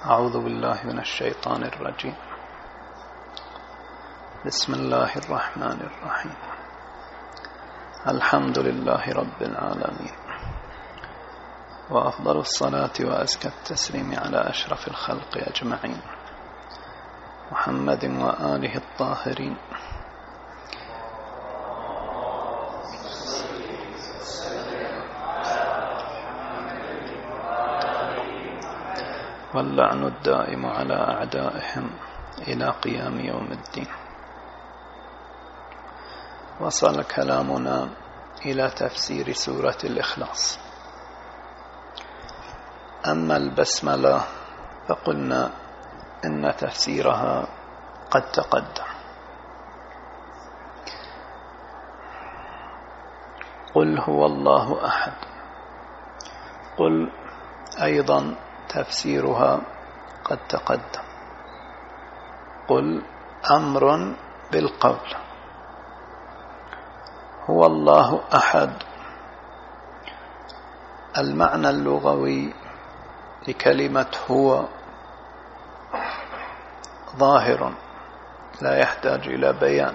أعوذ بالله من الشيطان الرجيم. بسم الله الرحمن الرحيم. الحمد لله رب العالمين، وأفضل الصلاة وأزكى التسليم على أشرف الخلق أجمعين، محمد وآله الطاهرين. واللعن الدائم على أعدائهم إلى قيام يوم الدين. وصل كلامنا إلى تفسير سورة الإخلاص. أما البسملة فقلنا إن تفسيرها قد تقدم. قل هو الله أحد. قل أيضا تفسيرها قد تقدم. قل أمر بالقول. هو الله أحد، المعنى اللغوي لكلمة هو ظاهر لا يحتاج إلى بيان.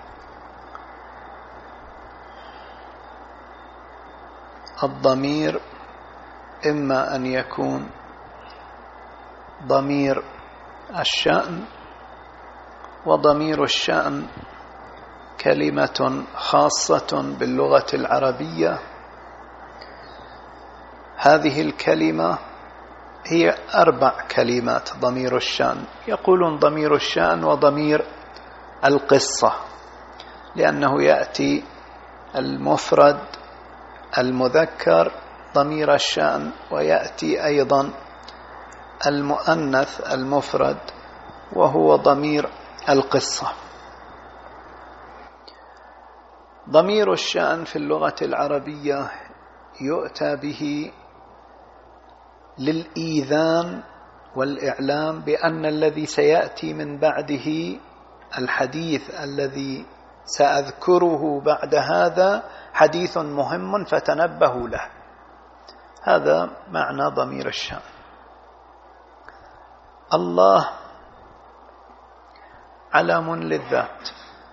الضمير إما أن يكون ضمير الشأن، وضمير الشأن كلمة خاصة باللغة العربية. هذه الكلمة هي 4 كلمات. ضمير الشأن، يقولون ضمير الشأن وضمير القصة، لأنه يأتي المفرد المذكر ضمير الشأن، ويأتي أيضا المؤنث المفرد وهو ضمير القصة. ضمير الشأن في اللغة العربية يؤتى به للإيذان والإعلام بأن الذي سيأتي من بعده، الحديث الذي سأذكره بعد هذا حديث مهم فتنبهوا له. هذا معنى ضمير الشأن. الله علم للذات.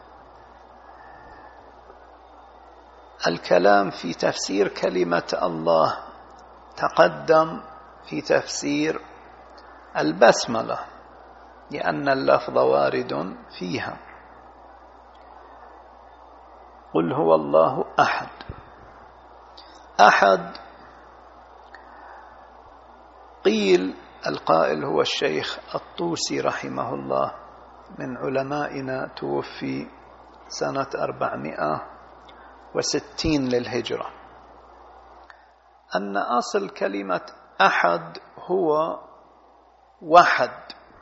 الكلام في تفسير كلمة الله تقدم في تفسير البسملة، لأن اللفظ وارد فيها. قل هو الله أحد. أحد قيل القائل هو الشيخ الطوسي رحمه الله، من علمائنا، توفي سنة 460 للهجرة، أن أصل كلمة أحد هو وحد،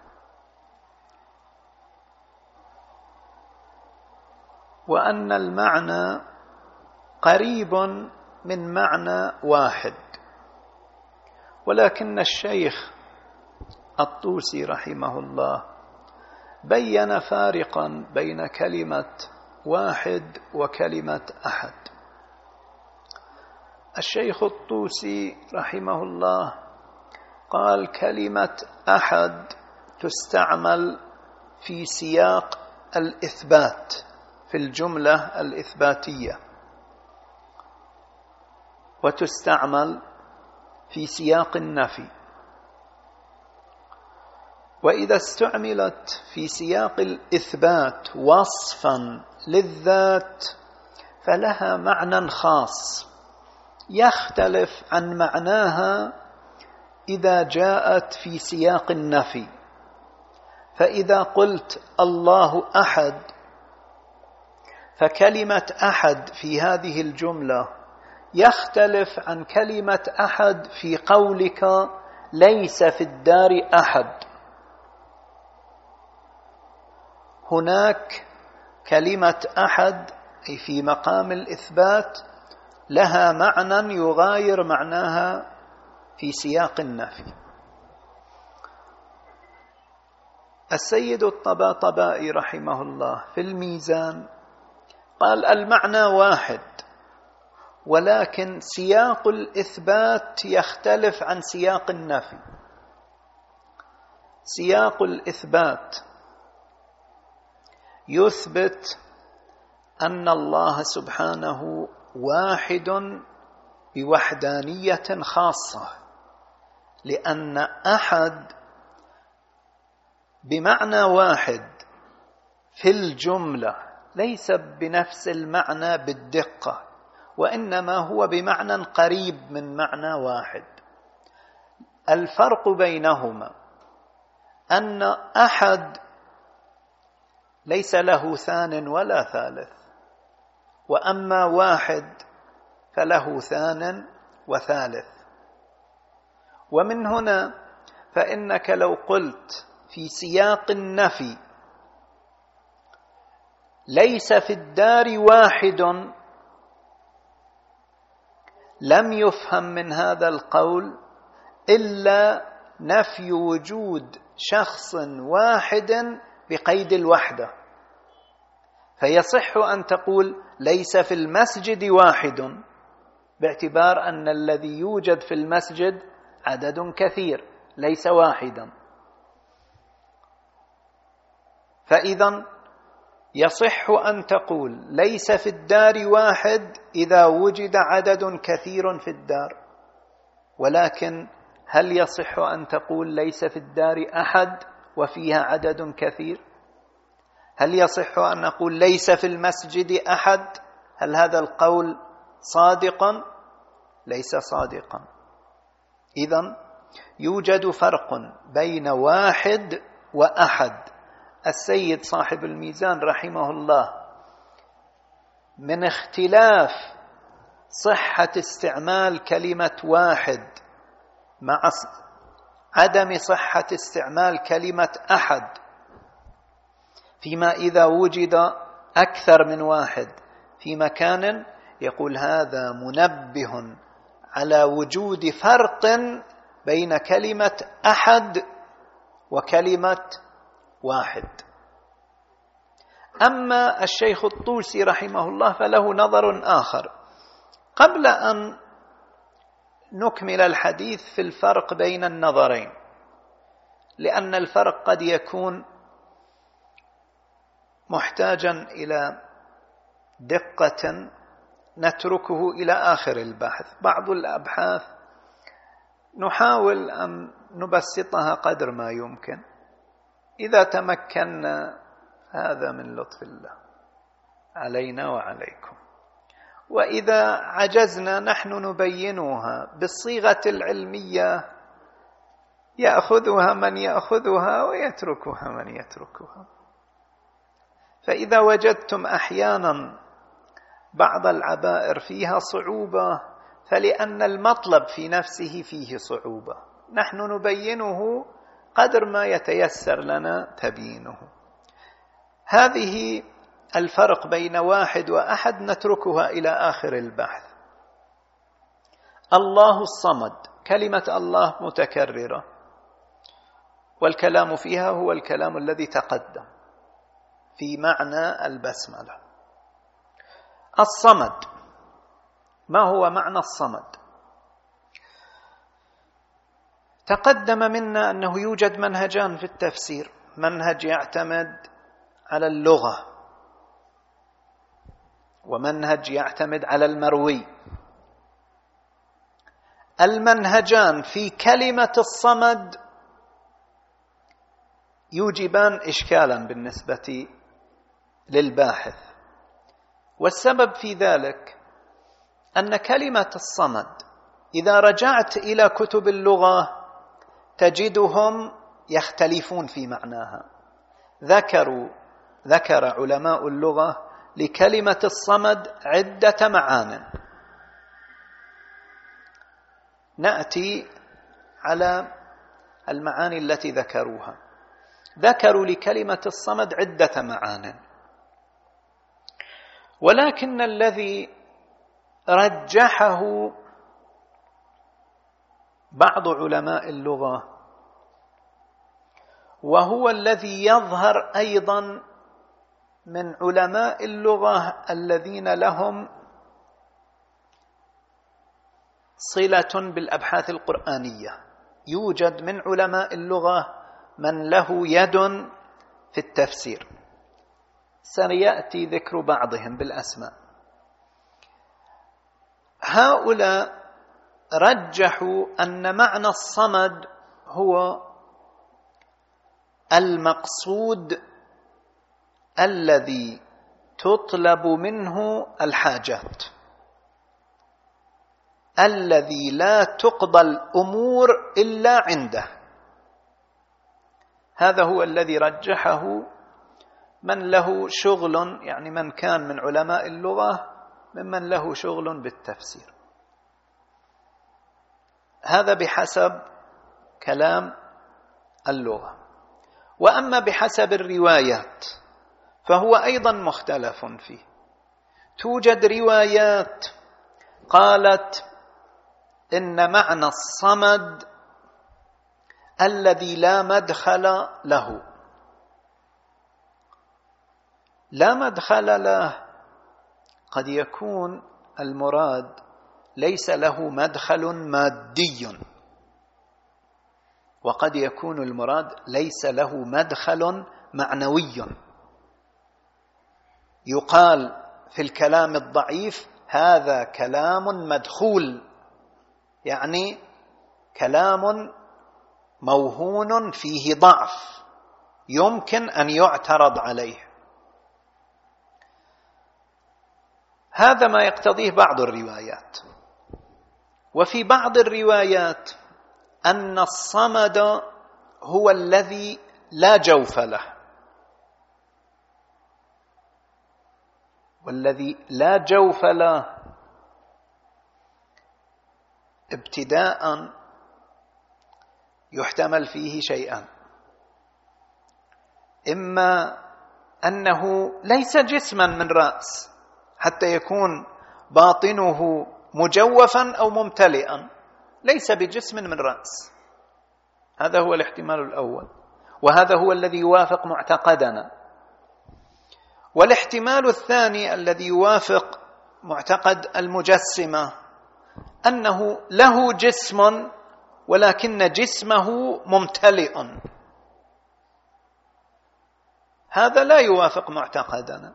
وأن المعنى قريب من معنى واحد. ولكن الشيخ الطوسي رحمه الله بين فارقا بين كلمة واحد وكلمة أحد. الشيخ الطوسي رحمه الله قال كلمة أحد تستعمل في سياق الإثبات، في الجملة الإثباتية، وتستعمل في سياق النفي. وإذا استعملت في سياق الإثبات وصفا للذات فلها معنى خاص يختلف عن معناها إذا جاءت في سياق النفي. فإذا قلت الله أحد، فكلمة أحد في هذه الجملة يختلف عن كلمة أحد في قولك ليس في الدار أحد. هناك كلمة أحد أي في مقام الإثبات لها معنى يغاير معناها في سياق النفي. السيد الطباطبائي رحمه الله في الميزان قال المعنى واحد، ولكن سياق الإثبات يختلف عن سياق النفي. سياق الإثبات يثبت أن الله سبحانه واحد بوحدانية خاصة، لأن أحد بمعنى واحد في الجملة ليس بنفس المعنى بالدقة، وإنما هو بمعنى قريب من معنى واحد. الفرق بينهما أن أحد ليس له ثان ولا ثالث، وأما واحد فله ثان وثالث. ومن هنا فإنك لو قلت في سياق النفي ليس في الدار واحد، لم يفهم من هذا القول إلا نفي وجود شخص واحد بقيد الوحدة، فيصح أن تقول ليس في المسجد واحد، باعتبار أن الذي يوجد في المسجد عدد كثير ليس واحدا. فإذا يصح أن تقول ليس في الدار واحد إذا وجد عدد كثير في الدار، ولكن هل يصح أن تقول ليس في الدار أحد وفيها عدد كثير؟ هل يصح أن نقول ليس في المسجد أحد؟ هل هذا القول صادقا؟ ليس صادقا. إذن يوجد فرق بين واحد وأحد. السيد صاحب الميزان رحمه الله من اختلاف صحة استعمال كلمة واحد مع عدم صحة استعمال كلمة أحد، فيما إذا وجد أكثر من واحد في مكان، يقول هذا منبه على وجود فرق بين كلمة أحد وكلمة واحد. أما الشيخ الطوسي رحمه الله فله نظر آخر. قبل أن نكمل الحديث في الفرق بين النظرين، لأن الفرق قد يكون محتاجا إلى دقة نتركه إلى آخر البحث. بعض الأبحاث نحاول أن نبسطها قدر ما يمكن، إذا تمكنا هذا من لطف الله علينا وعليكم، وإذا عجزنا نحن نبينها بالصيغة العلمية يأخذها من يأخذها ويتركها من يتركها. فإذا وجدتم أحيانا بعض العبائر فيها صعوبة فلأن المطلب في نفسه فيه صعوبة، نحن نبينه قدر ما يتيسر لنا تبيينه. هذه الفرق بين واحد وأحد نتركها إلى آخر البحث. الله الصمد، كلمة الله متكررة، والكلام فيها هو الكلام الذي تقدم في معنى البسملة. الصمد، ما هو معنى الصمد؟ تقدم منا أنه يوجد منهجان في التفسير، منهج يعتمد على اللغة، ومنهج يعتمد على المروي. المنهجان في كلمة الصمد يوجبان إشكالا بالنسبة للباحث، والسبب في ذلك أن كلمة الصمد إذا رجعت إلى كتب اللغة تجدهم يختلفون في معناها. ذكر علماء اللغة لكلمة الصمد عدة معان. نأتي على المعاني التي ذكروها. ذكروا لكلمة الصمد عدة معان، ولكن الذي رجحه بعض علماء اللغة، وهو الذي يظهر أيضا من علماء اللغة الذين لهم صلة بالأبحاث القرآنية، يوجد من علماء اللغة من له يد في التفسير، سيأتي ذكر بعضهم بالأسماء. هؤلاء رجحوا أن معنى الصمد هو المقصود الذي تطلب منه الحاجات، الذي لا تقضى الأمور إلا عنده. هذا هو الذي رجحه من له شغل، يعني من كان من علماء اللغة ممن له شغل بالتفسير. هذا بحسب كلام اللغة. وأما بحسب الروايات فهو أيضا مختلف فيه. توجد روايات قالت إن معنى الصمد الذي لا مدخل له. لا مدخل له قد يكون المراد ليس له مدخل مادي، وقد يكون المراد ليس له مدخل معنوي. يقال في الكلام الضعيف هذا كلام مدخول، يعني كلام موهون فيه ضعف يمكن أن يعترض عليه. هذا ما يقتضيه بعض الروايات. وفي بعض الروايات أن الصمد هو الذي لا جوف له، والذي لا جوف له ابتداء يحتمل فيه شيئا: إما أنه ليس جسما من رأس حتى يكون باطنه مجوفا أو ممتلئا، ليس بجسم من رأس. هذا هو الاحتمال الأول، وهذا هو الذي يوافق معتقدنا. والاحتمال الثاني الذي يوافق معتقد المجسمة أنه له جسم ولكن جسمه ممتلئ. هذا لا يوافق معتقدنا.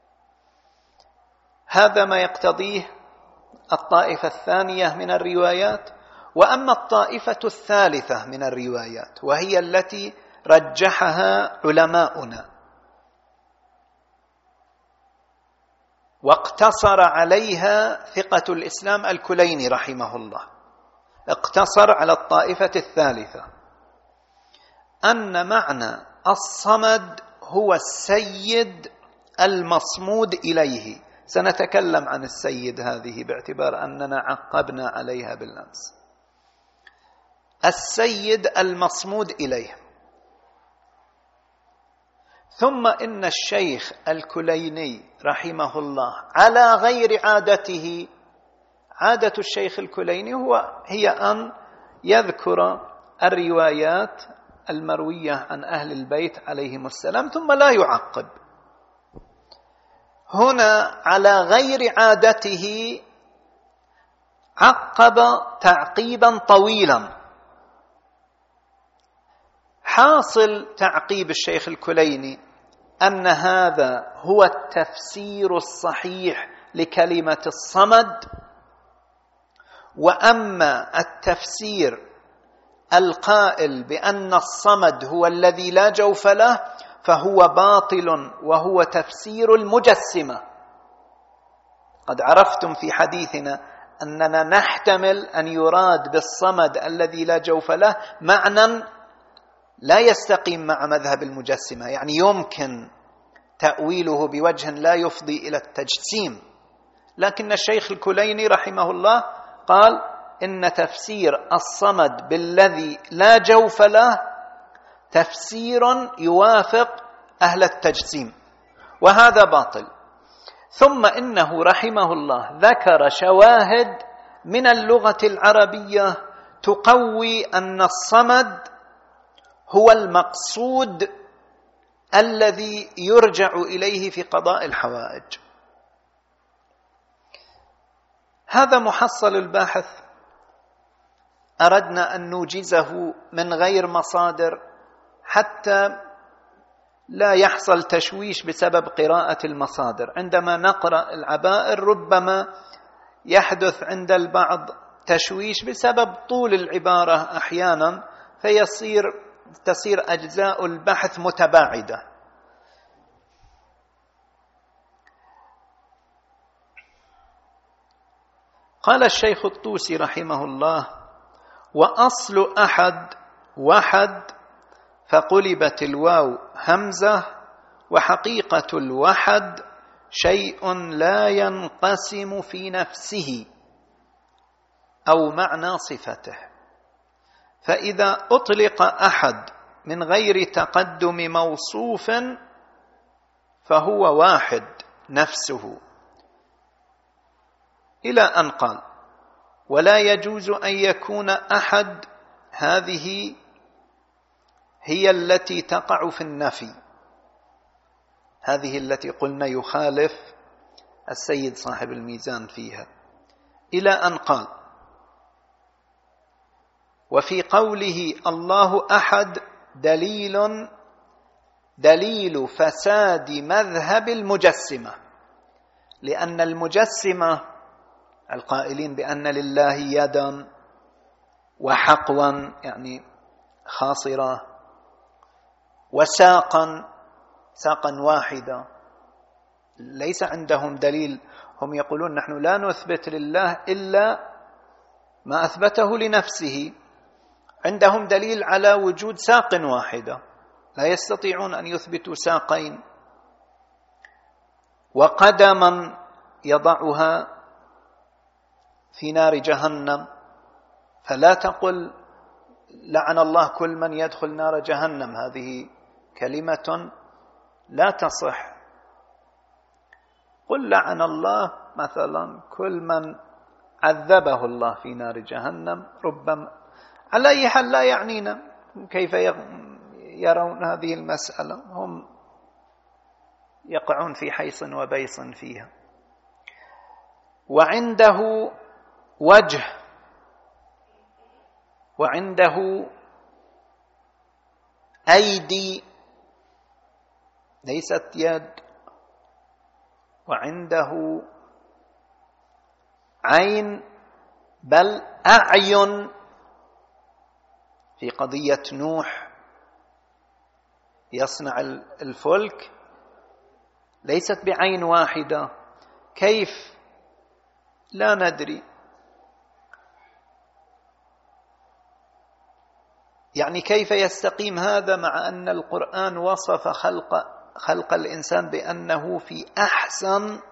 هذا ما يقتضيه الطائفة الثانية من الروايات. وأما الطائفة الثالثة من الروايات وهي التي رجحها علماؤنا واقتصر عليها ثقة الإسلام الكليني رحمه الله، اقتصر على الطائفة الثالثة، أن معنى الصمد هو السيد المصمود إليه. سنتكلم عن السيد هذه باعتبار أننا عقبنا عليها بالأمس. السيد المصمود إليه. ثم إن الشيخ الكليني رحمه الله على غير عادته، عادة الشيخ الكليني هي أن يذكر الروايات المروية عن أهل البيت عليهم السلام ثم لا يعقب. هنا على غير عادته عقب تعقيبا طويلا. حاصل تعقيب الشيخ الكليني أن هذا هو التفسير الصحيح لكلمة الصمد. وأما التفسير القائل بأن الصمد هو الذي لا جوف له فهو باطل، وهو تفسير المجسمة. قد عرفتم في حديثنا أننا نحتمل أن يراد بالصمد الذي لا جوف له معنى لا يستقيم مع مذهب المجسمة، يعني يمكن تأويله بوجه لا يفضي إلى التجسيم. لكن الشيخ الكليني رحمه الله قال إن تفسير الصمد بالذي لا جوف له تفسير يوافق أهل التجسيم، وهذا باطل. ثم إنه رحمه الله ذكر شواهد من اللغة العربية تقوي أن الصمد هو المقصود الذي يرجع إليه في قضاء الحوائج. هذا محصل الباحث أردنا أن نوجزه من غير مصادر حتى لا يحصل تشويش بسبب قراءة المصادر. عندما نقرأ العبائر ربما يحدث عند البعض تشويش بسبب طول العبارة أحيانا، تصير أجزاء البحث متباعدة. قال الشيخ الطوسي رحمه الله: وأصل أحد وحد، فقلبت الواو همزة، وحقيقة الوحد شيء لا ينقسم في نفسه أو معنى صفته. فإذا أطلق أحد من غير تقدم موصوف فهو واحد نفسه، إلى أن قال: ولا يجوز أن يكون أحد هذه هي التي تقع في النفي، هذه التي قلنا يخالف السيد صاحب الميزان فيها، إلى أن قال: وفي قوله الله أحد دليل فساد مذهب المجسمة، لأن المجسمة القائلين بأن لله يدا وحقوا يعني خاصرة وساقا واحدة، ليس عندهم دليل. هم يقولون نحن لا نثبت لله إلا ما أثبته لنفسه. عندهم دليل على وجود ساق واحدة، لا يستطيعون أن يثبتوا ساقين. وقدما يضعها في نار جهنم، فلا تقل لعن الله كل من يدخل نار جهنم، هذه كلمة لا تصح. قل لعن الله مثلا كل من عذبه الله في نار جهنم، ربما. على أي حال لا يعنينا كيف يرون هذه المسألة، هم يقعون في حيص وبيص فيها. وعنده وجه، وعنده أيدي ليست يد، وعنده عين بل أعين. في قضية نوح يصنع الفلك ليست بعين واحدة، كيف؟ لا ندري. يعني كيف يستقيم هذا مع أن القرآن وصف خلق الإنسان بأنه في أحسن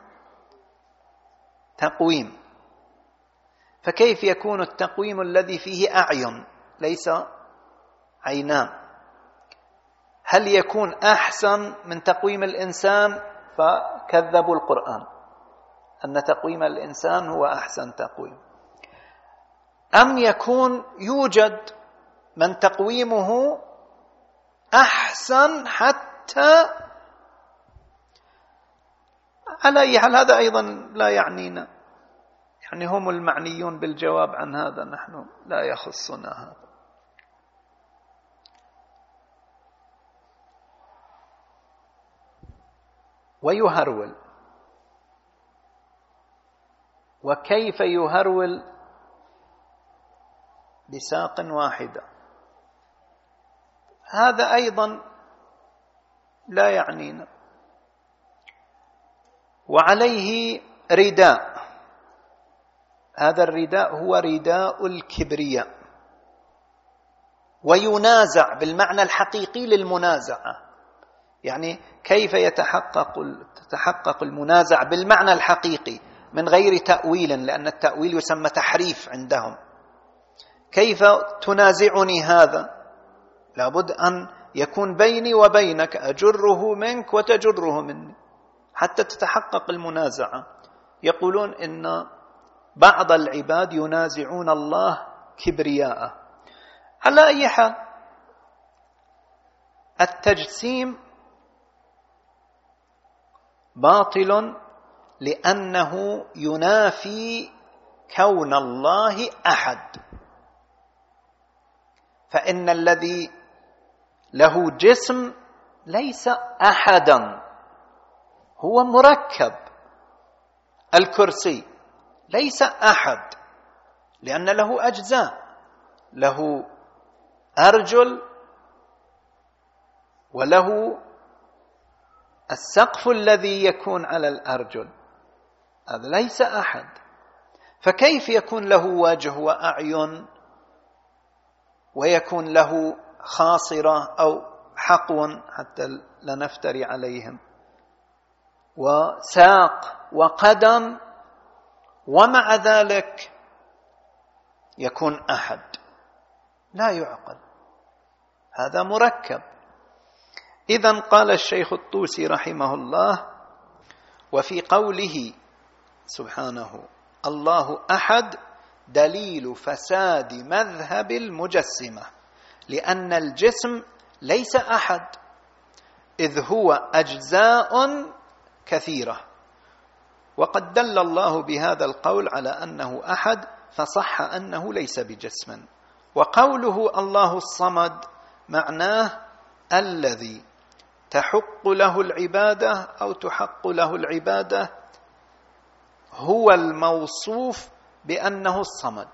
تقويم، فكيف يكون التقويم الذي فيه أعين ليس عينان؟ هل يكون أحسن من تقويم الإنسان؟ فكذبوا القرآن أن تقويم الإنسان هو أحسن تقويم. أم يكون يوجد من تقويمه أحسن حتى؟ على أي حال هذا أيضا لا يعنينا، يعني هم المعنيون بالجواب عن هذا، نحن لا يخصنا هذا. ويهرول، وكيف يهرول بساق واحدة؟ هذا أيضا لا يعنينا. وعليه رداء، هذا الرداء هو رداء الكبرياء، وينازع بالمعنى الحقيقي للمنازعة. يعني كيف تتحقق المنازع بالمعنى الحقيقي من غير تأويل، لأن التأويل يسمى تحريف عندهم. كيف تنازعني هذا؟ لابد أن يكون بيني وبينك، أجره منك وتجره مني حتى تتحقق المنازعة. يقولون إن بعض العباد ينازعون الله كبرياءه. على أي حال التجسيم باطل، لأنه ينافي كون الله أحد. فإن الذي له جسم ليس أحدا، هو مركب. الكرسي ليس أحد لأن له أجزاء، له أرجل وله السقف الذي يكون على الأرجل، هذا ليس أحد. فكيف يكون له وجه وأعين ويكون له خاصرة أو حقو حتى لا نفتري عليهم وساق وقدم ومع ذلك يكون أحد؟ لا يعقل، هذا مركب. إذن قال الشيخ الطوسي رحمه الله: وفي قوله سبحانه الله أحد دليل فساد مذهب المجسمة، لأن الجسم ليس أحد إذ هو أجزاء كثيرة، وقد دل الله بهذا القول على أنه أحد فصح أنه ليس بجسم. وقوله الله الصمد معناه الذي تحق له العبادة أو تحق له العبادة، هو الموصوف بأنه الصمد.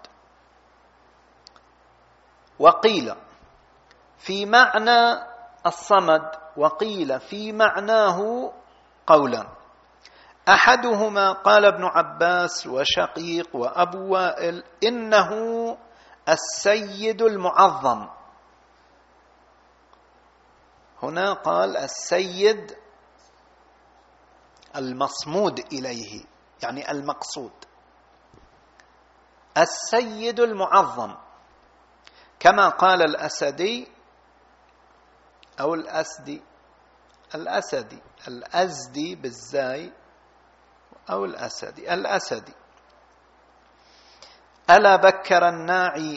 وقيل في معنى الصمد وقيل في معناه قولا، أحدهما قال ابن عباس وشقيق وأبو وائل إنه السيد المعظم. هنا قال السيد المصمود إليه، يعني المقصود، السيد المعظم، كما قال الأسدي أو الأزدي بالزاي أو الأسدي: ألا بكر الناعي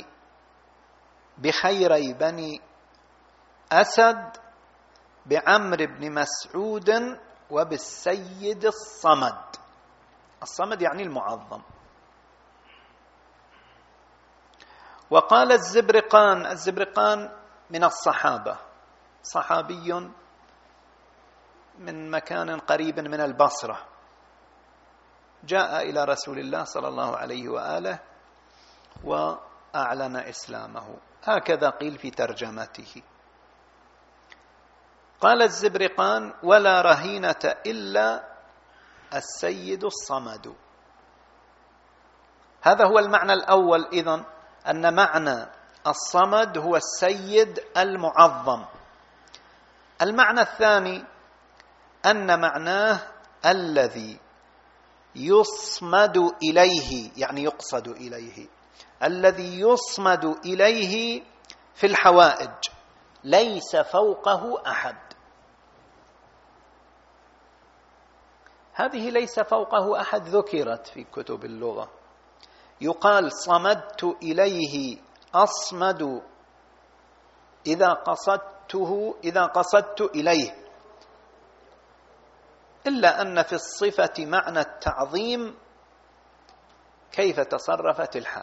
بخيري بني أسد بعمر بن مسعود وبالسيد الصمد. الصمد يعني المعظم. وقال الزبرقان من الصحابة، صحابي من مكان قريب من البصرة، جاء إلى رسول الله صلى الله عليه وآله وأعلن إسلامه، هكذا قيل في ترجمته. قال الزبرقان: ولا رهينة إلا السيد الصمد. هذا هو المعنى الأول، إذن أن معنى الصمد هو السيد المعظم. المعنى الثاني أن معناه الذي يصمد إليه، يعني يقصد إليه، الذي يصمد إليه في الحوائج، ليس فوقه أحد. هذه ليس فوقه أحد ذكرت في كتب اللغة، يقال صمدت إليه، أصمد إذا قصدت إليه، إلا أن في الصفة معنى التعظيم كيف تصرفت الحال.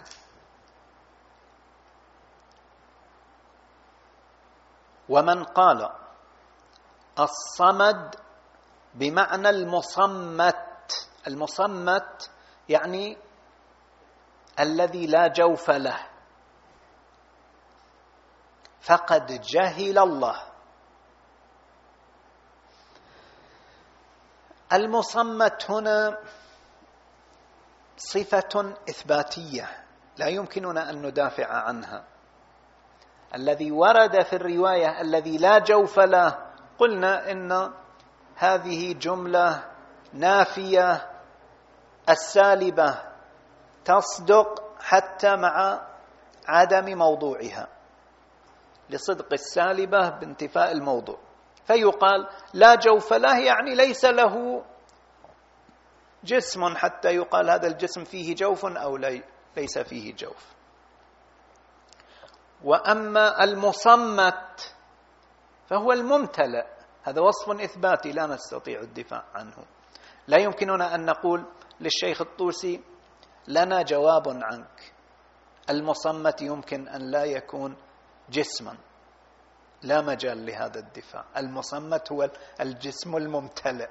ومن قال الصمد بمعنى المصمت يعني الذي لا جوف له، فقد جهل الله. المصمت هنا صفة إثباتية لا يمكننا أن ندافع عنها. الذي ورد في الرواية الذي لا جوف له، قلنا إن هذه جملة نافية، السالبة تصدق حتى مع عدم موضوعها، لصدق السالبة بانتفاء الموضوع، فيقال لا جوف له يعني ليس له جسم حتى يقال هذا الجسم فيه جوف أو ليس فيه جوف. وأما المصمت فهو الممتلئ، هذا وصف إثباتي لا نستطيع الدفاع عنه. لا يمكننا أن نقول للشيخ الطوسي لنا جواب عنك، المصمت يمكن أن لا يكون جسما، لا مجال لهذا الدفاع. المصمت هو الجسم الممتلئ.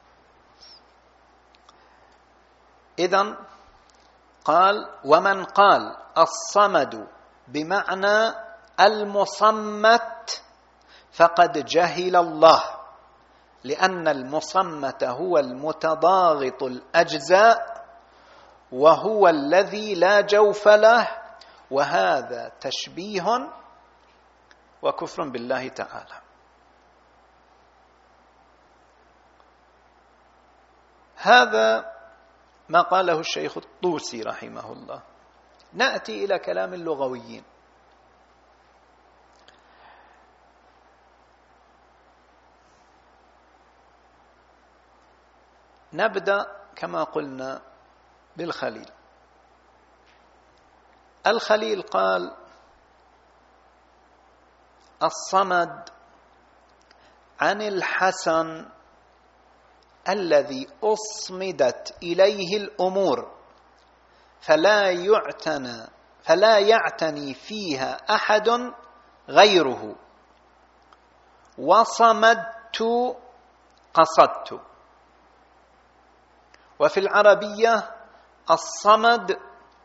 إذن قال: ومن قال الصمد بمعنى المصمت فقد جهل الله، لأن المصمت هو المتضاغط الأجزاء وهو الذي لا جوف له، وهذا تشبيه وكفر بالله تعالى. هذا ما قاله الشيخ الطوسي رحمه الله. نأتي إلى كلام اللغويين. نبدأ كما قلنا بالخليل. الخليل قال: الصمد عن الحسن الذي أصمدت إليه الأمور فلا يعتني فيها أحد غيره، وصمدت قصدت. وفي العربية الصمد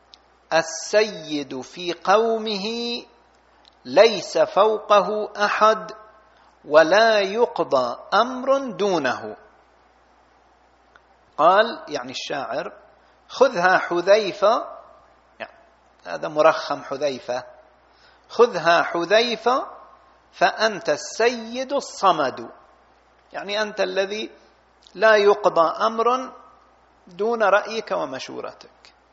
السيد في قومه ليس فوقه أحد ولا يقضى أمر دونه. قال يعني الشاعر: خذها حذيفة، يعني هذا مرخم حذيفة، خذها حذيفة فأنت السيد الصمد، يعني أنت الذي لا يقضى أمر دون رأيك ومشورتك.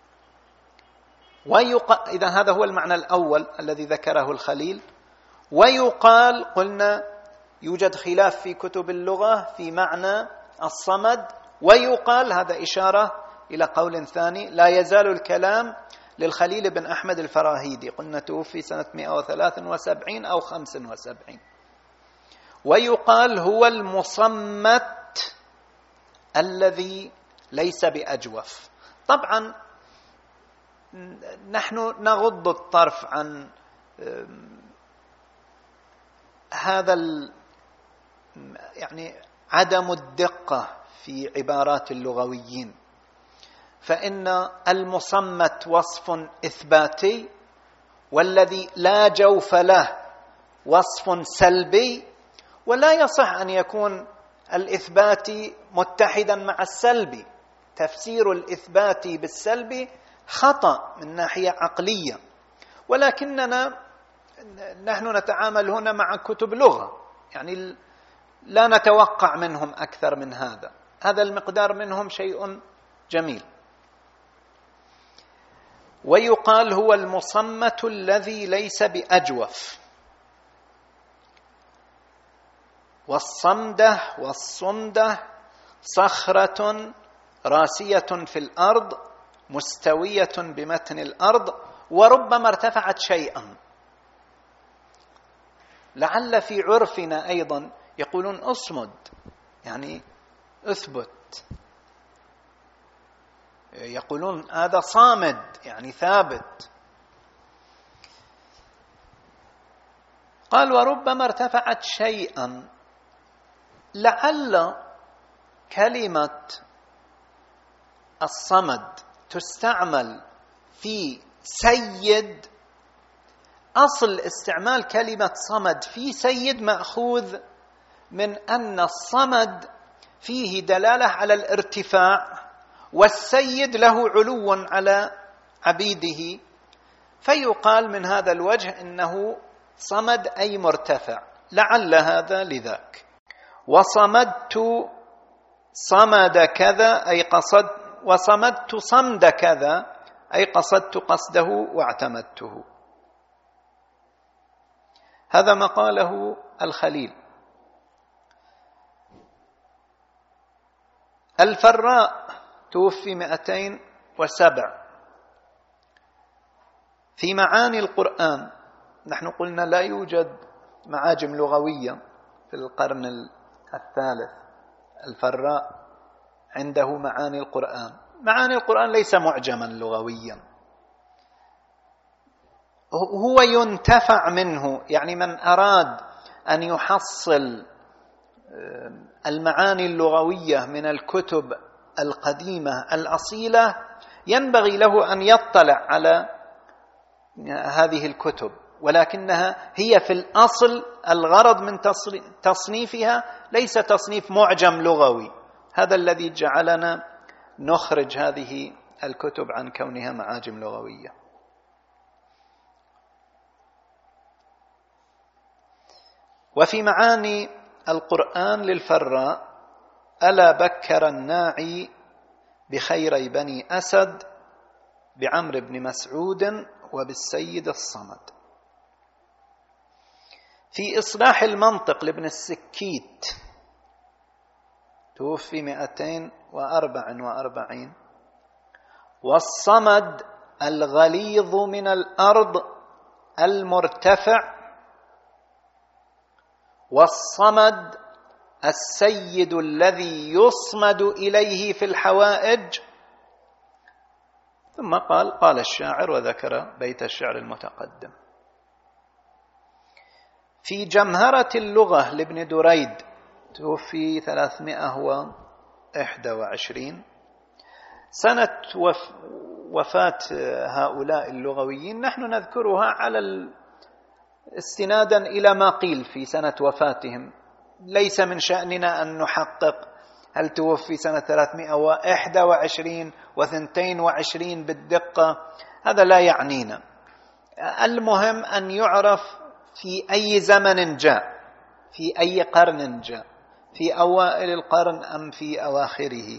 إذا هذا هو المعنى الأول الذي ذكره الخليل. ويقال، قلنا يوجد خلاف في كتب اللغة في معنى الصمد، ويقال هذا إشارة إلى قول ثاني. لا يزال الكلام للخليل بن أحمد الفراهيدي، قلنا توفي سنة 173 أو 75. ويقال هو المصمت الذي ليس بأجوف. طبعا نحن نغض الطرف عن هذا يعني عدم الدقة في عبارات اللغويين، فإن المصمت وصف إثباتي، والذي لا جوف له وصف سلبي، ولا يصح أن يكون الإثباتي متحدا مع السلبي. تفسير الإثباتي بالسلبي خطأ من ناحية عقلية، ولكننا نحن نتعامل هنا مع كتب لغة، يعني لا نتوقع منهم أكثر من هذا. هذا المقدار منهم شيء جميل. ويقال هو المصمت الذي ليس بأجوف. والصمدة والصمدة صخرة راسية في الأرض مستوية بمتن الأرض، وربما ارتفعت شيئا. لعل في عرفنا أيضا يقولون أصمد، يعني أثبت، يقولون هذا صامد يعني ثابت. قال وربما ارتفعت شيئا. لعل كلمة الصمد تستعمل في سيد. أصل استعمال كلمة صمد في سيد مأخوذ من أن الصمد فيه دلالة على الارتفاع، والسيد له علو على عبيده، فيقال من هذا الوجه إنه صمد أي مرتفع. لعل هذا لذاك. وصمدت صمد كذا أي قصد، وصمدت صمد كذا أي قصدت قصده واعتمدته. هذا ما قاله الخليل. الفراء توفي 207. في معاني القرآن، نحن قلنا لا يوجد معاجم لغوية في القرن الثالث. الفراء عنده معاني القرآن. معاني القرآن ليس معجما لغويا، هو ينتفع منه، يعني من أراد أن يحصل المعاني اللغوية من الكتب القديمة الأصيلة ينبغي له أن يطلع على هذه الكتب، ولكنها هي في الأصل الغرض من تصنيفها ليس تصنيف معجم لغوي. هذا الذي جعلنا نخرج هذه الكتب عن كونها معاجم لغوية. وفي معاني القرآن للفراء: ألا بكر الناعي بخيري بني أسد بعمرو بن مسعود وبالسيد الصمد. في إصلاح المنطق لابن السكيت توفي 244: والصمد الغليظ من الأرض المرتفع، والصمد السيد الذي يصمد إليه في الحوائج. ثم قال الشاعر وذكر بيت الشعر المتقدم. في جمهرة اللغة لابن دريد توفي 321. سنة وفاة هؤلاء اللغويين نحن نذكرها على استنادا إلى ما قيل في سنة وفاتهم، ليس من شأننا أن نحقق هل توفي سنة 321 و22 بالدقة، هذا لا يعنينا. المهم أن يعرف في أي زمن جاء، في أي قرن جاء، في أوائل القرن أم في أواخره.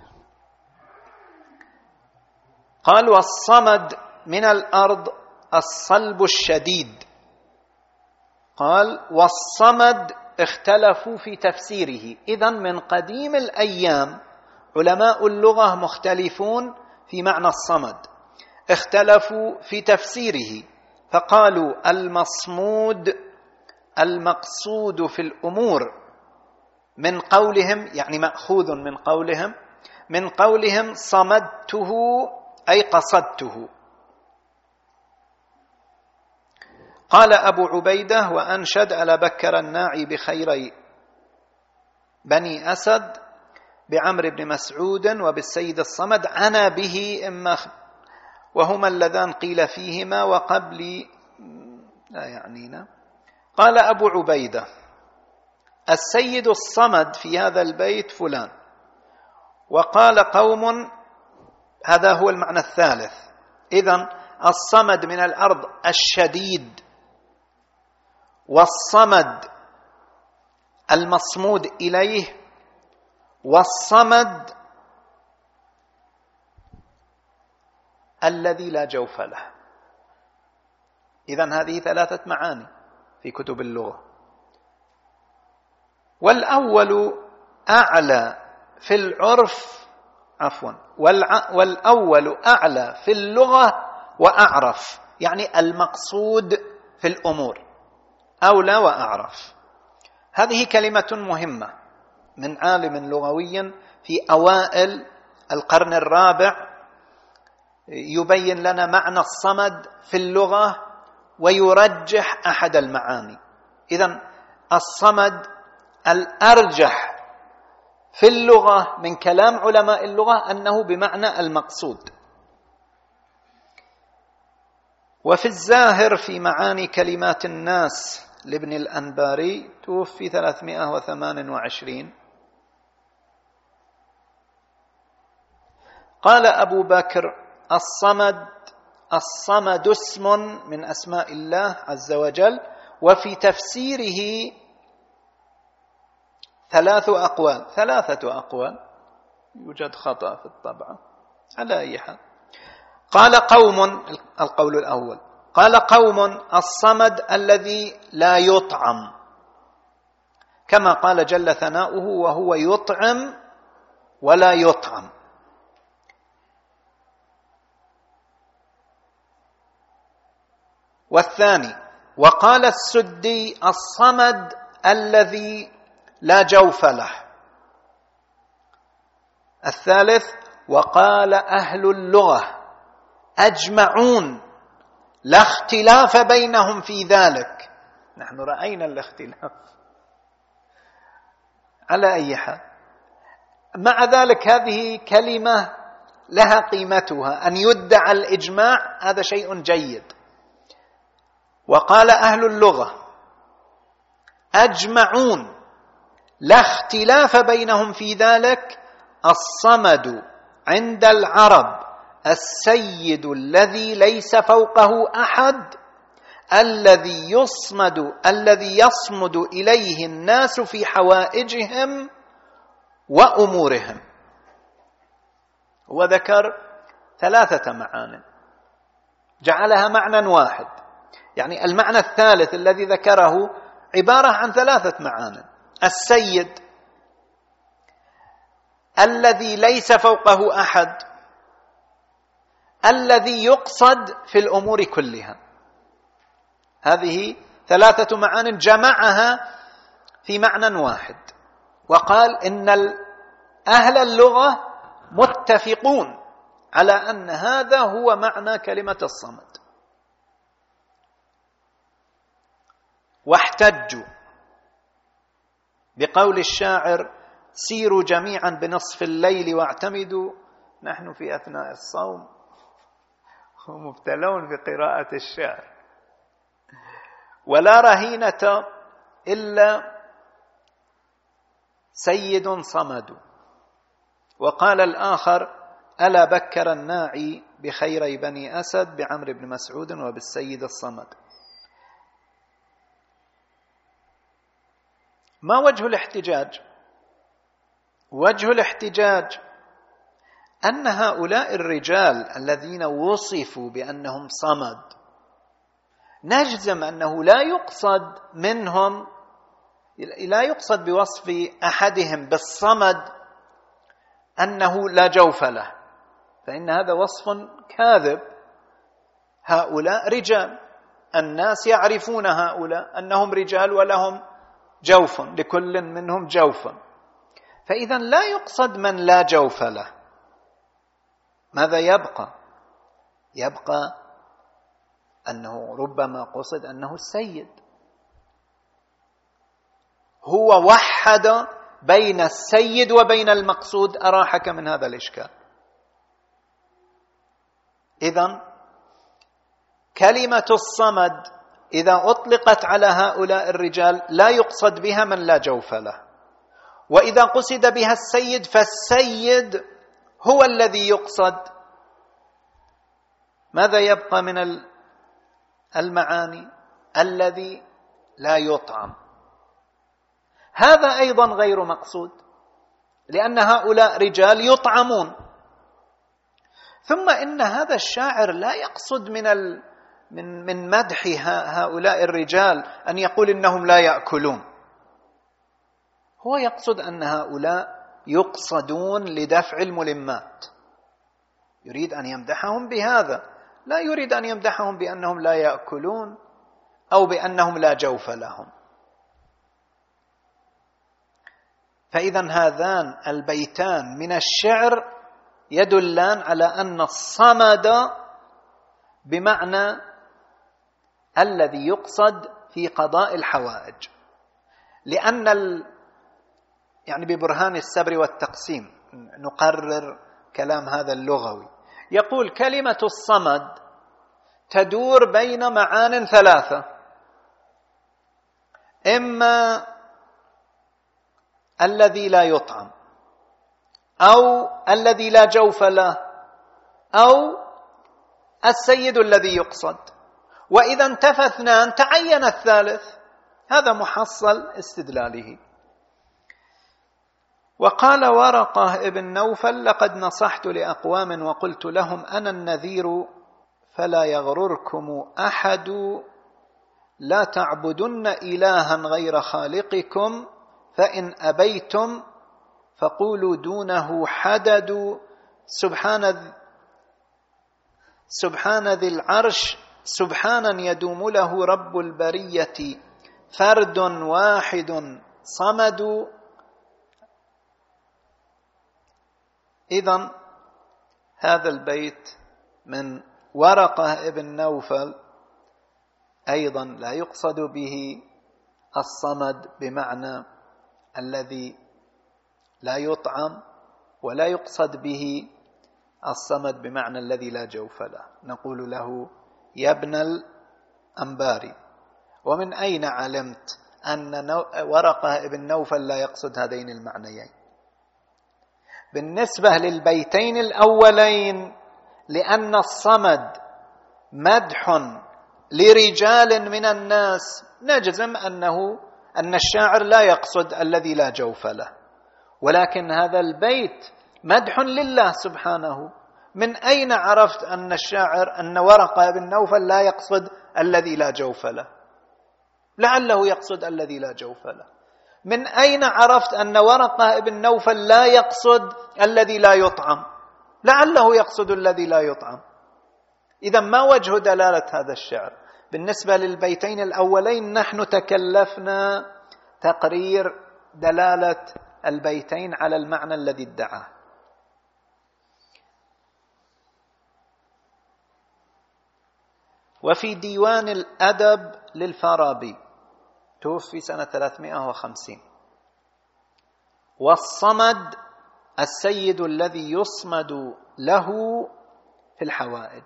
قال: والصمد من الأرض الصلب الشديد. قال: والصمد اختلفوا في تفسيره. إذن من قديم الأيام علماء اللغة مختلفون في معنى الصمد، اختلفوا في تفسيره، فقالوا: المصمود المقصود في الأمور، من قولهم يعني مأخوذ من قولهم صمدته أي قصدته. قال أبو عبيدة: وأنشد: ألا بكر الناعي بخيري بني أسد بعمرو بن مسعود وبالسيد الصمد، عنا به إما، وهما اللذان قيل فيهما وقبل لا يعنينا. قال أبو عبيدة: السيد الصمد في هذا البيت فلان. وقال قوم: هذا هو المعنى الثالث. إذن الصمد من الأرض الشديد، والصمد المصمود إليه، والصمد الذي لا جوف له. إذن هذه 3 معاني في كتب اللغة. والأول أعلى في العرف، والأول أعلى في اللغة وأعرف، يعني المقصود في الأمور أولى وأعرف. هذه كلمة مهمة من عالم لغوي في أوائل القرن الرابع، يبين لنا معنى الصمد في اللغة ويرجح أحد المعاني. إذن الصمد الأرجح في اللغة من كلام علماء اللغة أنه بمعنى المقصود. وفي الزاهر في معاني كلمات الناس لابن الأنباري توفي 328. قال أبو بكر: الصمد اسم من أسماء الله عز وجل، وفي تفسيره 3 أقوال، يوجد خطأ في الطبعة على أي حال. قال قوم، القول الأول، قال قوم: الصمد الذي لا يطعم، كما قال جل ثناؤه: وهو يطعم ولا يطعم. والثاني: وقال السدي: الصمد الذي لا جوف له. الثالث: وقال أهل اللغة أجمعون لا اختلاف بينهم في ذلك، نحن رأينا الاختلاف. على أي حال، مع ذلك هذه كلمة لها قيمتها، أن يدعى الإجماع هذا شيء جيد. وقال أهل اللغة: أجمعون لا اختلاف بينهم في ذلك، الصمد عند العرب السيد الذي ليس فوقه أحد، الذي يصمد إليه الناس في حوائجهم وأمورهم. وذكر 3 معان جعلها معنى واحد، يعني المعنى الثالث الذي ذكره عبارة عن 3 معان: السيد الذي ليس فوقه أحد، الذي يقصد في الأمور كلها. هذه 3 معان جمعها في معنى واحد، وقال إن أهل اللغة متفقون على أن هذا هو معنى كلمة الصمد. واحتجوا بقول الشاعر: سيروا جميعا بنصف الليل واعتمدوا. نحن في أثناء الصوم مبتلون بقراءة الشعر. ولا رهينة إلا سيد صمد. وقال الآخر: ألا بكر الناعي بخيري بني أسد بعمر بن مسعود وبالسيد الصمد. ما وجه الاحتجاج؟ وجه الاحتجاج أن هؤلاء الرجال الذين وصفوا بأنهم صمد نجزم أنه لا يقصد بوصف أحدهم بالصمد أنه لا جوف له، فإن هذا وصف كاذب. هؤلاء رجال، الناس يعرفون هؤلاء أنهم رجال ولهم جوف، لكل منهم جوف، فإذا لا يقصد من لا جوف له. ماذا يبقى أنه ربما قصد أنه السيد. هو وحد بين السيد وبين المقصود، أراحك من هذا الإشكال. إذن كلمة الصمد إذا أطلقت على هؤلاء الرجال لا يقصد بها من لا جوف له، وإذا قصد بها السيد فالسيد هو الذي يقصد. ماذا يبقى من المعاني؟ الذي لا يطعم. هذا أيضا غير مقصود، لأن هؤلاء رجال يطعمون. ثم إن هذا الشاعر لا يقصد من مدح هؤلاء الرجال أن يقول إنهم لا يأكلون. هو يقصد أن هؤلاء يقصدون لدفع الملمات، يريد أن يمدحهم بهذا، لا يريد أن يمدحهم بأنهم لا يأكلون أو بأنهم لا جوف لهم. فإذا هذان البيتان من الشعر يدلان على أن الصمد بمعنى الذي يقصد في قضاء الحوائج، لأن يعني ببرهان السبر والتقسيم نقرر كلام هذا اللغوي. يقول: كلمة الصمد تدور بين معان 3: إما الذي لا يطعم، أو الذي لا جوف له، أو السيد الذي يقصد. وإذا انتفى 2 تعين الثالث. هذا محصل استدلاله. وقال ورقة ابن نوفل: لقد نصحت لأقوام وقلت لهم أنا النذير فلا يغرركم أحد، لا تعبدن إلها غير خالقكم، فإن أبيتم فقولوا دونه حدد. سبحان ذي العرش سبحانا يدوم له رب البرية، فرد واحد صمد. إذن هذا البيت من ورقة ابن نوفل أيضا لا يقصد به الصمد بمعنى الذي لا يطعم، ولا يقصد به الصمد بمعنى الذي لا جوف له. نقول له يا ابن الأنباري، ومن أين علمت أن ورقة ابن نوفل لا يقصد هذين المعنيين؟ بالنسبة للبيتين الأولين، لأن الصمد مدح لرجال من الناس، نجزم أن الشاعر لا يقصد الذي لا جوف له، ولكن هذا البيت مدح لله سبحانه. من أين عرفت أن الشاعر أن ورقة بن نوفل لا يقصد الذي لا جوف له؟ لعله يقصد الذي لا جوف له. من أين عرفت أن ورقة بن نوفل لا يقصد الذي لا يطعم؟ لعله يقصد الذي لا يطعم. إذا ما وجه دلالة هذا الشعر؟ بالنسبة للبيتين الأولين نحن تكلفنا تقرير دلالة البيتين على المعنى الذي ادعاه. وفي ديوان الأدب للفارابي، توفي سنة 350: والصمد السيد الذي يصمد له في الحوائج.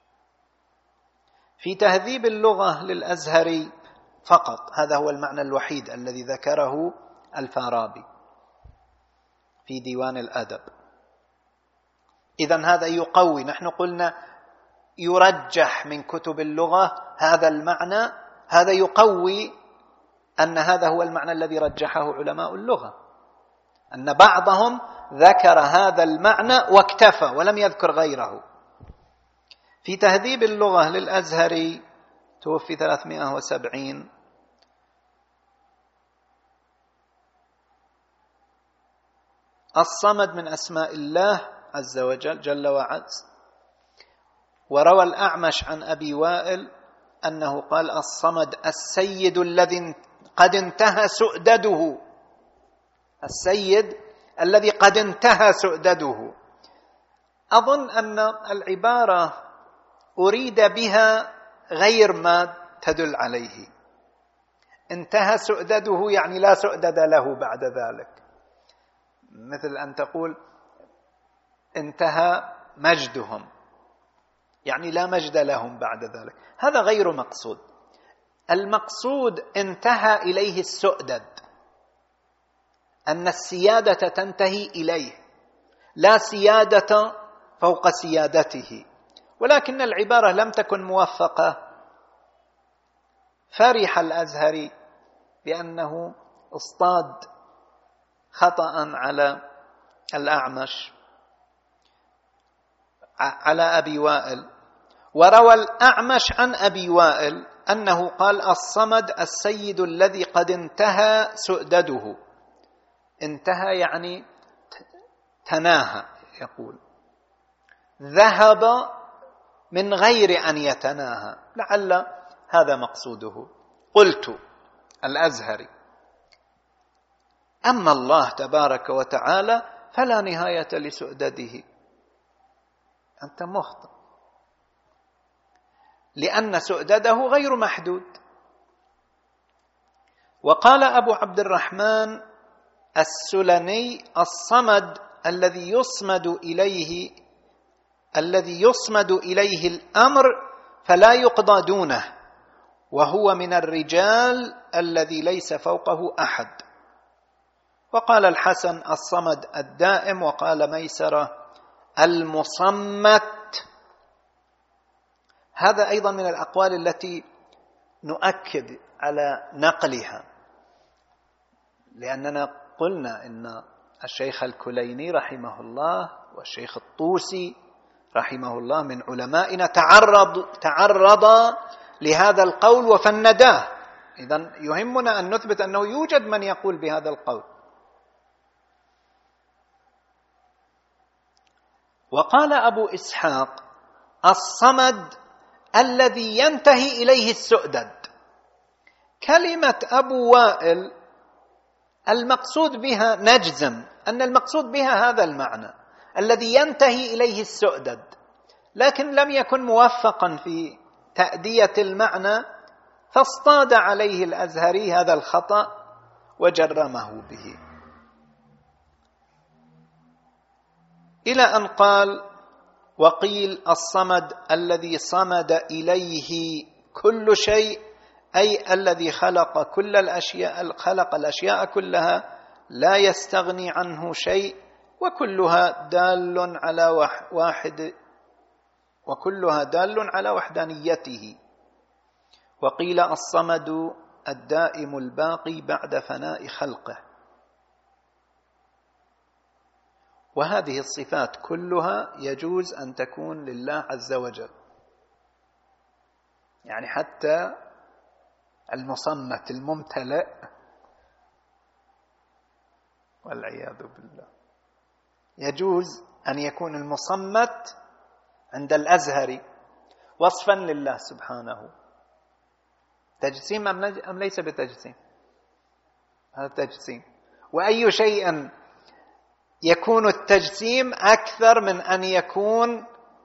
في تهذيب اللغة للأزهري فقط، هذا هو المعنى الوحيد الذي ذكره الفارابي في ديوان الأدب. إذن هذا يقوي، نحن قلنا يرجح من كتب اللغة هذا المعنى، هذا يقوي أن هذا هو المعنى الذي رجحه علماء اللغة، أن بعضهم ذكر هذا المعنى واكتفى ولم يذكر غيره. في تهذيب اللغة للأزهري، توفي 370: الصمد من أسماء الله عز وجل جل وعز. وروى الأعمش عن أبي وائل أنه قال: الصمد السيد الذي قد انتهى سؤدده. السيد الذي قد انتهى سؤدده. أظن أن العبارة أريد بها غير ما تدل عليه. انتهى سؤدده يعني لا سؤدد له بعد ذلك، مثل أن تقول انتهى مجدهم، يعني لا مجد لهم بعد ذلك. هذا غير مقصود. المقصود انتهى إليه السؤدد، أن السيادة تنتهي إليه، لا سيادة فوق سيادته. ولكن العبارة لم تكن موفقة. فرح الأزهري بأنه اصطاد خطأ على الأعمش على أبي وائل. وروى الأعمش عن أبي وائل أنه قال: الصمد السيد الذي قد انتهى سؤدده. انتهى يعني تناهى، يقول ذهب من غير أن يتناهى، لعل هذا مقصوده. قلت الأزهري: أما الله تبارك وتعالى فلا نهاية لسؤدده. أنت مخطئ، لأن سؤدده غير محدود. وقال أبو عبد الرحمن السلني: الصمد الذي يصمد إليه الأمر فلا يقضى دونه، وهو من الرجال الذي ليس فوقه أحد. وقال الحسن: الصمد الدائم. وقال ميسرة: المصمت. هذا أيضا من الأقوال التي نؤكد على نقلها، لأننا قلنا إن الشيخ الكليني رحمه الله والشيخ الطوسي رحمه الله من علمائنا تعرض لهذا القول وفنداه. إذن يهمنا أن نثبت أنه يوجد من يقول بهذا القول. وقال أبو إسحاق: الصمد الذي ينتهي إليه السؤدد. كلمة أبو وائل المقصود بها، نجزم أن المقصود بها هذا المعنى الذي ينتهي إليه السؤدد، لكن لم يكن موفقا في تأدية المعنى فاصطاد عليه الأزهري هذا الخطأ وجرمه به، إلى أن قال: وقيل الصمد الذي صمد إليه كل شيء، أي الذي خلق كل الأشياء، خلق الأشياء كلها لا يستغني عنه شيء، وكلها دال على وحدانيته. وقيل الصمد الدائم الباقي بعد فناء خلقه. وهذه الصفات كلها يجوز أن تكون لله عز وجل، يعني حتى المصمت الممتلئ والعياذ بالله يجوز أن يكون المصمت عند الأزهري وصفا لله سبحانه. تجسيم أم ليس بتجسيم؟ هذا تجسيم. وأي شيء يكون التجسيم أكثر من أن يكون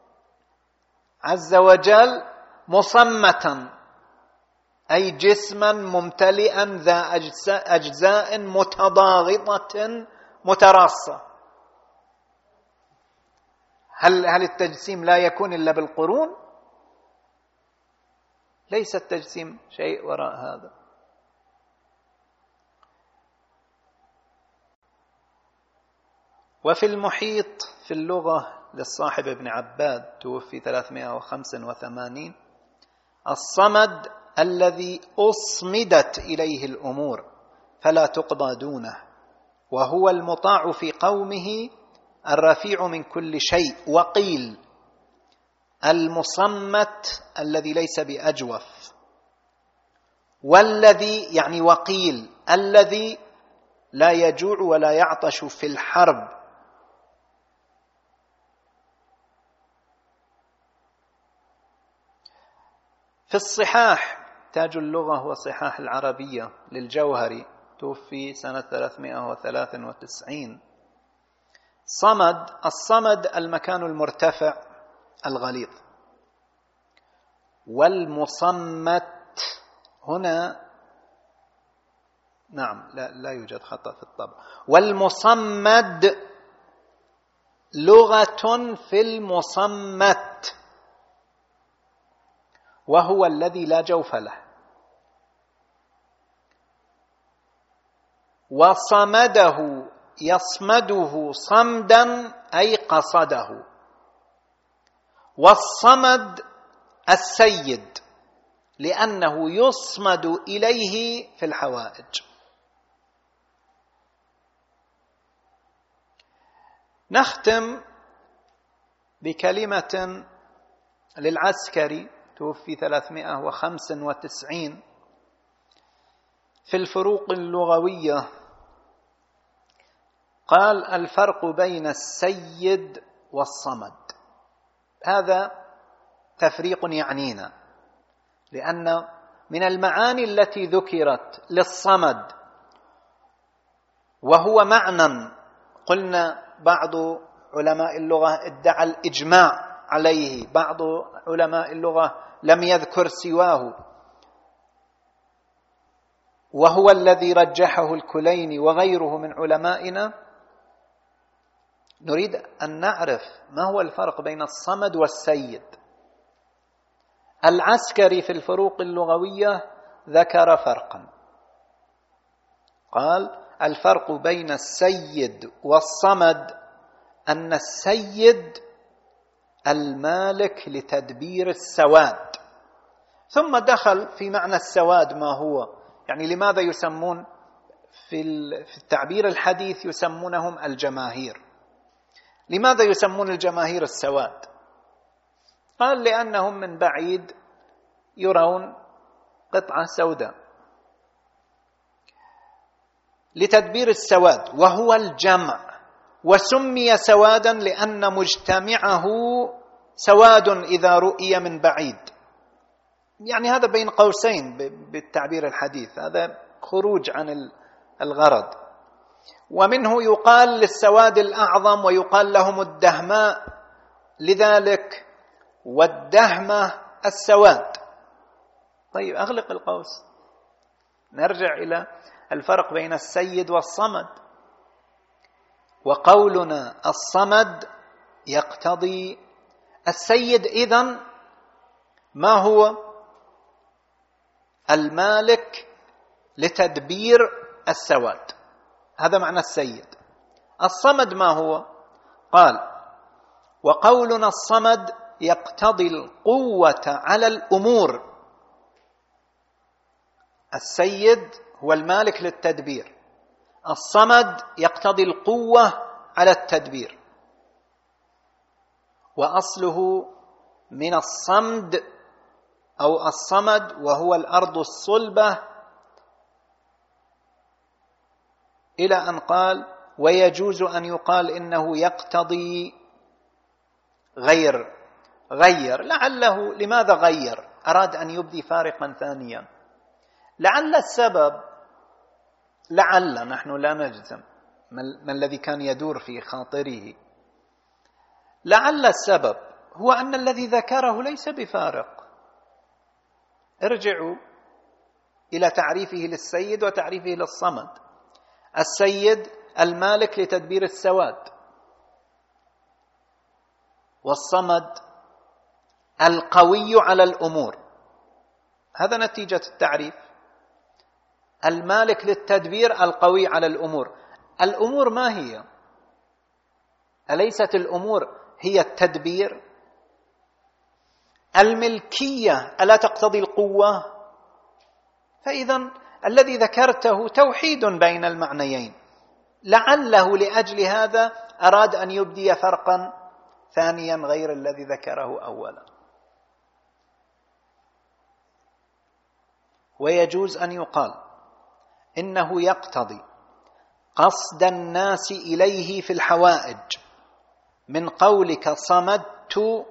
عز وجل مصمتا، أي جسما ممتلئا ذا أجزاء متضاغطة متراصة. هل التجسيم لا يكون إلا بالقرون؟ ليس التجسيم شيء وراء هذا. وفي المحيط في اللغة للصاحب ابن عباد توفي 385: الصمد الذي أصمدت إليه الأمور فلا تقضى دونه، وهو المطاع في قومه الرفيع من كل شيء. وقيل المصمت الذي ليس بأجوف، والذي يعني وقيل الذي لا يجوع ولا يعطش في الحرب. في الصحاح تاج اللغة والصحاح العربية للجوهري توفي سنة 393: الصمد المكان المرتفع الغليظ. والمصمت هنا نعم لا يوجد خطأ في الطبع. والمصمد لغة في المصمت، وهو الذي لا جوف له. وصمده يصمده صمدا أي قصده. والصمد السيد لأنه يصمد إليه في الحوائج. نختم بكلمة للعسكري توفي 395 في الفروق اللغوية. قال: الفرق بين السيد والصمد. هذا تفريق يعنينا، لأن من المعاني التي ذكرت للصمد وهو معنى قلنا بعض علماء اللغة ادعى الإجماع عليه، بعض علماء اللغة لم يذكر سواه، وهو الذي رجحه الكليني وغيره من علمائنا. نريد أن نعرف ما هو الفرق بين الصمد والسيد. العسكري في الفروق اللغوية ذكر فرقا، قال: الفرق بين السيد والصمد أن السيد المالك لتدبير السواد. ثم دخل في معنى السواد ما هو، يعني لماذا يسمون في التعبير الحديث يسمونهم الجماهير؟ لماذا يسمون الجماهير السواد؟ قال: لأنهم من بعيد يرون قطعة سوداء، لتدبير السواد وهو الجمع. وسمي سوادا لأن مجتمعه سواد إذا رؤي من بعيد. يعني هذا بين قوسين بالتعبير الحديث، هذا خروج عن الغرض. ومنه يقال للسواد الأعظم ويقال لهم الدهماء، لذلك والدهمة السواد. طيب أغلق القوس، نرجع إلى الفرق بين السيد والصمد. وقولنا الصمد يقتضي السيد إذن ما هو؟ المالك لتدبير السواد، هذا معنى السيد. الصمد ما هو؟ قال: وقولنا الصمد يقتضي القوة على الأمور. السيد هو المالك للتدبير، الصمد يقتضي القوة على التدبير. وأصله من الصمد أو الصمد، وهو الأرض الصلبة، إلى أن قال: ويجوز أن يقال إنه يقتضي غير. لعله، لماذا غير؟ أراد أن يبدي فارقا ثانيا. لعل السبب، لعل، نحن لا نجزم ما الذي كان يدور في خاطره، لعل السبب هو أن الذي ذكره ليس بفارق. ارجعوا إلى تعريفه للسيد وتعريفه للصمد. السيد المالك لتدبير السواد، والصمد القوي على الأمور. هذا نتيجة التعريف، المالك للتدبير القوي على الأمور. الأمور ما هي؟ أليست الأمور هي التدبير؟ الملكية ألا تقتضي القوة؟ فإذا الذي ذكرته توحيد بين المعنيين. لعله لأجل هذا أراد أن يبدي فرقا ثانيا غير الذي ذكره أولا. ويجوز أن يقال إنه يقتضي قصد الناس إليه في الحوائج، من قولك صمدت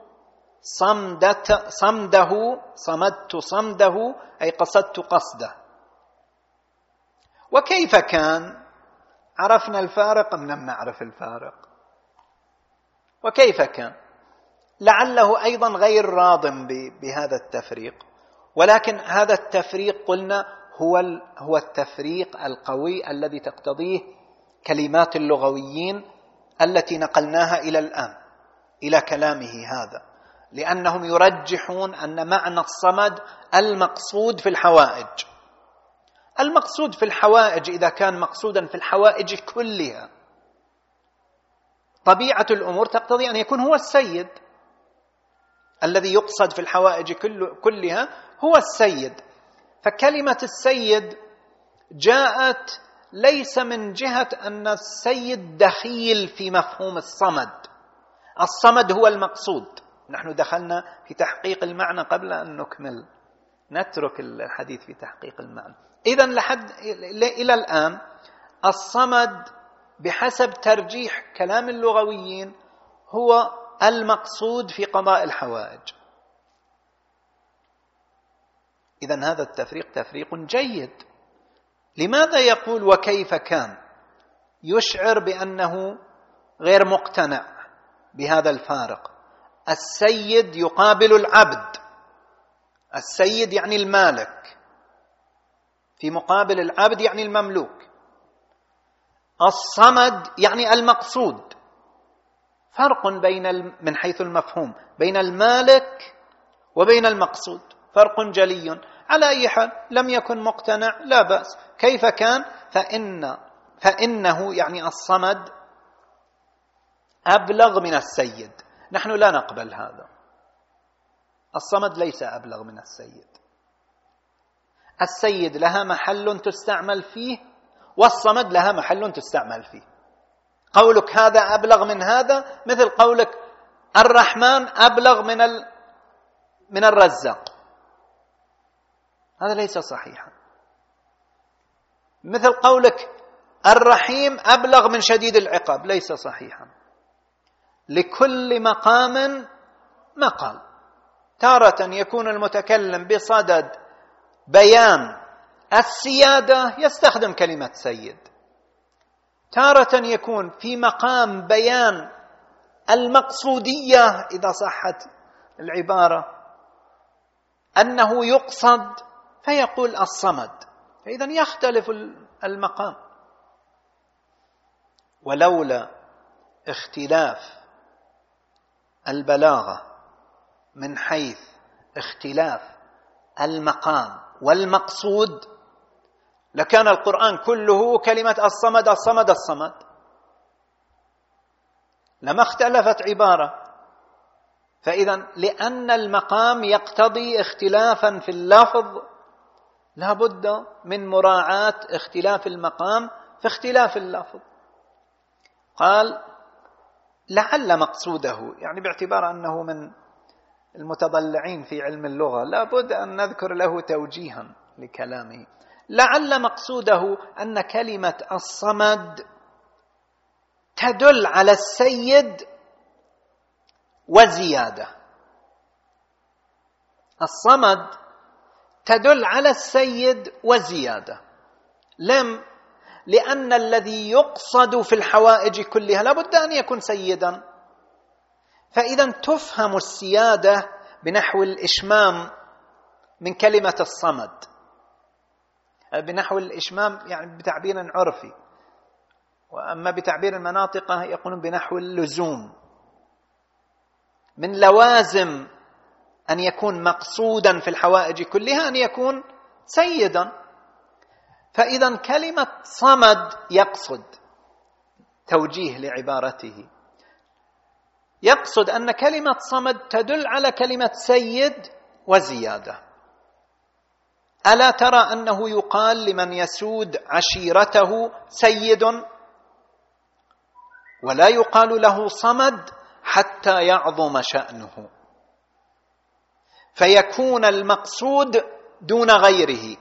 صمده أي قصدت قصده. وكيف كان؟ عرفنا الفارق أم لم نعرف الفارق؟ وكيف كان؟ لعله أيضا غير راض بهذا التفريق، ولكن هذا التفريق قلنا هو التفريق القوي الذي تقتضيه كلمات اللغويين التي نقلناها إلى الآن إلى كلامه هذا، لأنهم يرجحون أن معنى الصمد المقصود في الحوائج. المقصود في الحوائج إذا كان مقصودا في الحوائج كلها، طبيعة الأمور تقتضي أن يكون هو السيد. الذي يقصد في الحوائج كلها هو السيد. فكلمة السيد جاءت ليس من جهة أن السيد دخيل في مفهوم الصمد. الصمد هو المقصود. نحن دخلنا في تحقيق المعنى قبل أن نكمل، نترك الحديث في تحقيق المعنى. إذن إلى الآن الصمد بحسب ترجيح كلام اللغويين هو المقصود في قضاء الحوائج. إذن هذا التفريق تفريق جيد. لماذا يقول وكيف كان؟ يشعر بأنه غير مقتنع بهذا الفارق. السيد يقابل العبد، السيد يعني المالك، في مقابل العبد يعني المملوك. الصمد يعني المقصود. فرق من حيث المفهوم بين المالك وبين المقصود، فرق جلي. على أي حال لم يكن مقتنع لا بأس. كيف كان؟ فإنه يعني الصمد أبلغ من السيد. نحن لا نقبل هذا. الصمد ليس أبلغ من السيد. السيد لها محل تستعمل فيه، والصمد لها محل تستعمل فيه. قولك هذا أبلغ من هذا مثل قولك الرحمن أبلغ من الرزاق، هذا ليس صحيحا. مثل قولك الرحيم أبلغ من شديد العقاب، ليس صحيحا. لكل مقام مقال. تارة يكون المتكلم بصدد بيان السيادة يستخدم كلمة سيد، تارة يكون في مقام بيان المقصودية إذا صحت العبارة، أنه يقصد فيقول الصمد، فإذا يختلف المقام. ولولا اختلاف البلاغة من حيث اختلاف المقام والمقصود لكان القرآن كله كلمة الصمد الصمد الصمد، لما اختلفت عبارة. فإذا لأن المقام يقتضي اختلافا في اللفظ لا بد من مراعاة اختلاف المقام في اختلاف اللفظ. قال لعل مقصوده، يعني باعتبار أنه من المتضلعين في علم اللغة لا بد أن نذكر له توجيها لكلامه. لعل مقصوده أن كلمة الصمد تدل على السيد وزيادة. الصمد تدل على السيد وزيادة. لأن الذي يقصد في الحوائج كلها لا بد أن يكون سيدا، فإذا تفهم السيادة بنحو الإشمام من كلمة الصمد، بنحو الإشمام يعني بتعبير عرفي، وأما بتعبير المناطق يقولون بنحو اللزوم. من لوازم أن يكون مقصودا في الحوائج كلها أن يكون سيدا. فإذا كلمة صمد يقصد توجيه لعبارته، يقصد أن كلمة صمد تدل على كلمة سيد وزيادة. ألا ترى أنه يقال لمن يسود عشيرته سيد، ولا يقال له صمد حتى يعظم شأنه، فيكون المقصود دون غيره،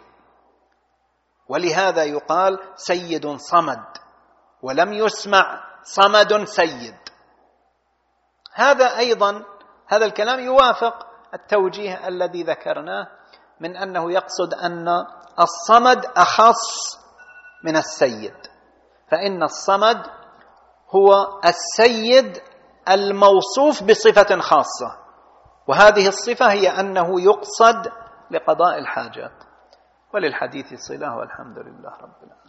ولهذا يقال سيد صمد ولم يسمع صمد سيد. هذا أيضا هذا الكلام يوافق التوجيه الذي ذكرناه من أنه يقصد أن الصمد أخص من السيد، فإن الصمد هو السيد الموصوف بصفة خاصة، وهذه الصفة هي أنه يقصد لقضاء الحاجات. وللحديث صلة، والحمد لله رب العالمين.